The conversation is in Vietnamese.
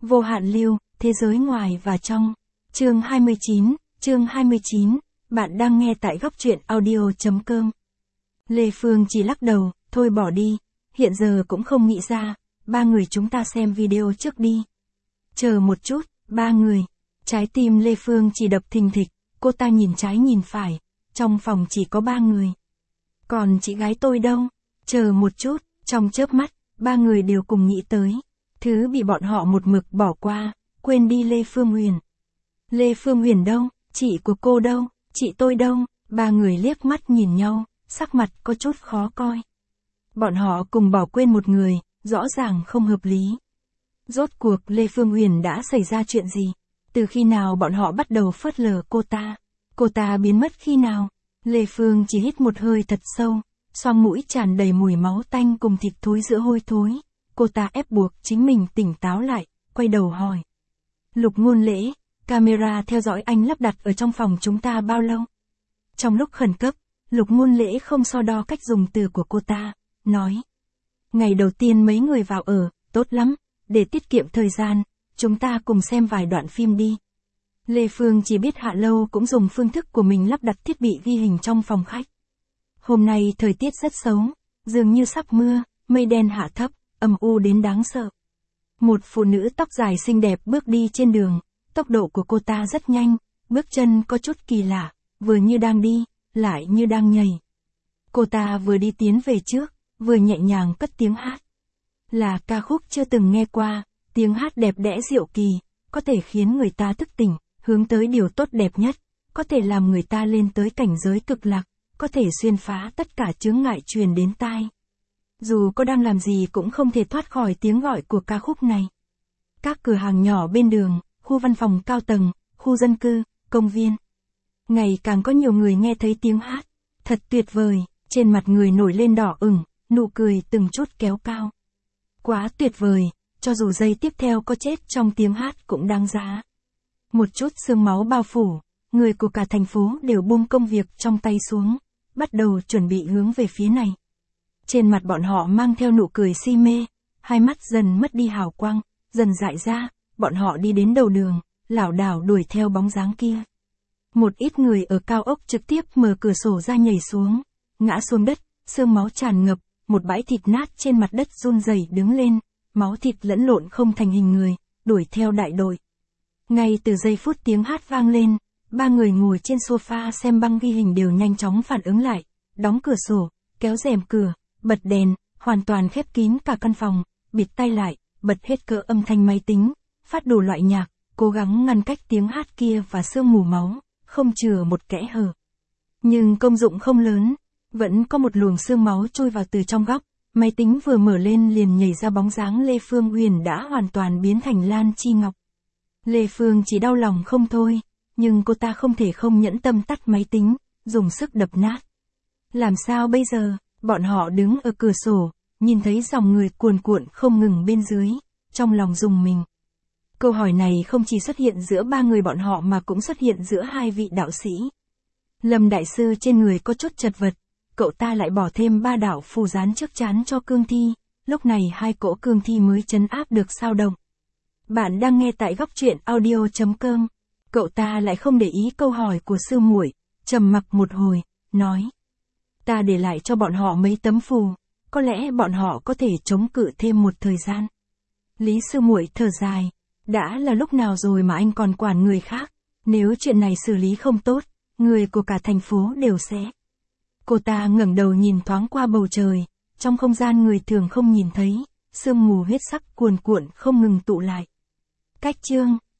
Vô hạn lưu, thế giới ngoài và trong. Chương 29, bạn đang nghe tại góc truyện audio.com. Lê Phương chỉ lắc đầu, thôi bỏ đi, hiện giờ cũng không nghĩ ra, ba người chúng ta xem video trước đi. Chờ một chút, ba người. Trái tim Lê Phương chỉ đập thình thịch, cô ta nhìn trái nhìn phải, trong phòng chỉ có ba người. Còn chị gái tôi đâu? Chờ một chút, trong chớp mắt, ba người đều cùng nghĩ tới. Thứ bị bọn họ một mực bỏ qua, quên đi Lê Phương Huyền. Lê Phương Huyền đâu? Chị của cô đâu? Chị tôi đâu? Ba người liếc mắt nhìn nhau, sắc mặt có chút khó coi. Bọn họ cùng bỏ quên một người, rõ ràng không hợp lý. Rốt cuộc Lê Phương Huyền đã xảy ra chuyện gì? Từ khi nào bọn họ bắt đầu phớt lờ cô ta? Cô ta biến mất khi nào? Lê Phương chỉ hít một hơi thật sâu, xoang mũi tràn đầy mùi máu tanh cùng thịt thối giữa hôi thối. Cô ta ép buộc chính mình tỉnh táo lại, quay đầu hỏi. Lục Ngôn Lễ, camera theo dõi anh lắp đặt ở trong phòng chúng ta bao lâu? Trong lúc khẩn cấp, Lục Ngôn Lễ không so đo cách dùng từ của cô ta, nói. Ngày đầu tiên mấy người vào ở, tốt lắm, để tiết kiệm thời gian, chúng ta cùng xem vài đoạn phim đi. Lê Phương chỉ biết Hạ Lâu cũng dùng phương thức của mình lắp đặt thiết bị ghi hình trong phòng khách. Hôm nay thời tiết rất xấu, dường như sắp mưa, mây đen hạ thấp, âm u đến đáng sợ. Một phụ nữ tóc dài xinh đẹp bước đi trên đường, tốc độ của cô ta rất nhanh, bước chân có chút kỳ lạ, vừa như đang đi, lại như đang nhảy. Cô ta vừa đi tiến về trước, vừa nhẹ nhàng cất tiếng hát. Là ca khúc chưa từng nghe qua, tiếng hát đẹp đẽ diệu kỳ, có thể khiến người ta thức tỉnh, hướng tới điều tốt đẹp nhất, có thể làm người ta lên tới cảnh giới cực lạc, có thể xuyên phá tất cả chướng ngại truyền đến tai. Dù có đang làm gì cũng không thể thoát khỏi tiếng gọi của ca khúc này. Các cửa hàng nhỏ bên đường, khu văn phòng cao tầng, khu dân cư, công viên. Ngày càng có nhiều người nghe thấy tiếng hát. Thật tuyệt vời, trên mặt người nổi lên đỏ ửng, nụ cười từng chút kéo cao. Quá tuyệt vời, cho dù giây tiếp theo có chết trong tiếng hát cũng đáng giá. Một chút sương máu bao phủ, người của cả thành phố đều buông công việc trong tay xuống, bắt đầu chuẩn bị hướng về phía này. Trên mặt bọn họ mang theo nụ cười si mê, hai mắt dần mất đi hào quang, dần dại ra, bọn họ đi đến đầu đường, lảo đảo đuổi theo bóng dáng kia. Một ít người ở cao ốc trực tiếp mở cửa sổ ra nhảy xuống, ngã xuống đất, sương máu tràn ngập, một bãi thịt nát trên mặt đất run rẩy đứng lên, máu thịt lẫn lộn không thành hình người, đuổi theo đại đội. Ngay từ giây phút tiếng hát vang lên, ba người ngồi trên sofa xem băng ghi hình đều nhanh chóng phản ứng lại, đóng cửa sổ, kéo rèm cửa, bật đèn, hoàn toàn khép kín cả căn phòng, bịt tai lại, bật hết cỡ âm thanh máy tính, phát đủ loại nhạc, cố gắng ngăn cách tiếng hát kia và sương mù máu, không chừa một kẽ hở. Nhưng công dụng không lớn, vẫn có một luồng sương máu trôi vào từ trong góc, máy tính vừa mở lên liền nhảy ra bóng dáng Lê Phương Huyền đã hoàn toàn biến thành Lan Chi Ngọc. Lê Phương chỉ đau lòng không thôi, nhưng cô ta không thể không nhẫn tâm tắt máy tính, dùng sức đập nát. Làm sao bây giờ? Bọn họ đứng ở cửa sổ, nhìn thấy dòng người cuồn cuộn không ngừng bên dưới, trong lòng rùng mình. Câu hỏi này không chỉ xuất hiện giữa ba người bọn họ mà cũng xuất hiện giữa hai vị đạo sĩ. Lâm Đại Sư trên người có chút chật vật, cậu ta lại bỏ thêm 3 đạo phù dán trước trán cho cương thi, lúc này hai cỗ cương thi mới trấn áp được sao động. Bạn đang nghe tại góc truyện audio.com. Cậu ta lại không để ý câu hỏi của sư muội, trầm mặc một hồi, nói. Ta để lại cho bọn họ mấy tấm phù, có lẽ bọn họ có thể chống cự thêm một thời gian. Lý sư muội thở dài, đã là lúc nào rồi mà anh còn quản người khác, nếu chuyện này xử lý không tốt, người của cả thành phố đều sẽ. Cô ta ngẩng đầu nhìn thoáng qua bầu trời, trong không gian người thường không nhìn thấy, sương mù huyết sắc cuồn cuộn không ngừng tụ lại. Cách chương